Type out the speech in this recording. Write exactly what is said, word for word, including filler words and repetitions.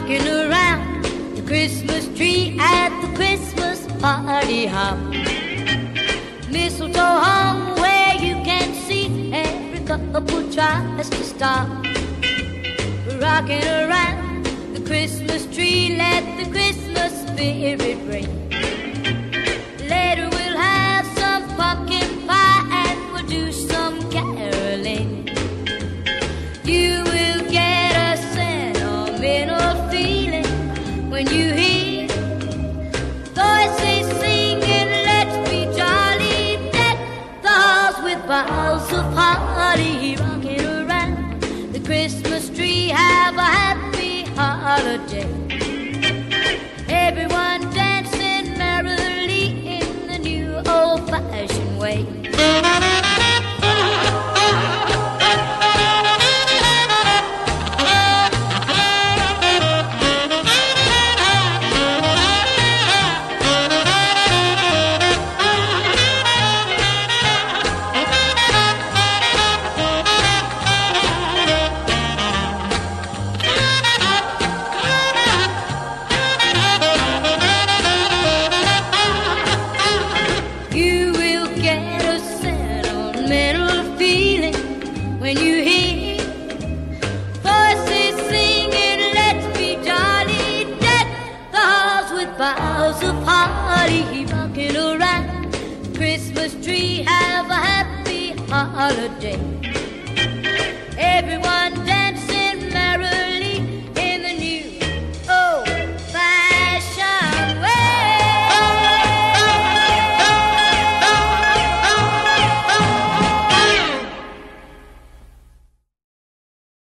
rocking around the Christmas tree at the Christmas party hop. Mistletoe hung where you can see every couple tries to stop. Rocking around the Christmas tree, let the Christmas spirit ring. Later we'll have some pumpkin pie and we'll do some caroling. You will get a sentimental feeling when you hear voices singing, let's be jolly, deck the halls with boughs of holly. Rocking around the Christmas tree, have a happy holiday. Everyone dancing merrily in the new old-fashioned way. When you hear voices singing, let's be jolly, deck the halls with boughs of holly. Rocking around the Christmas tree, have a happy holiday.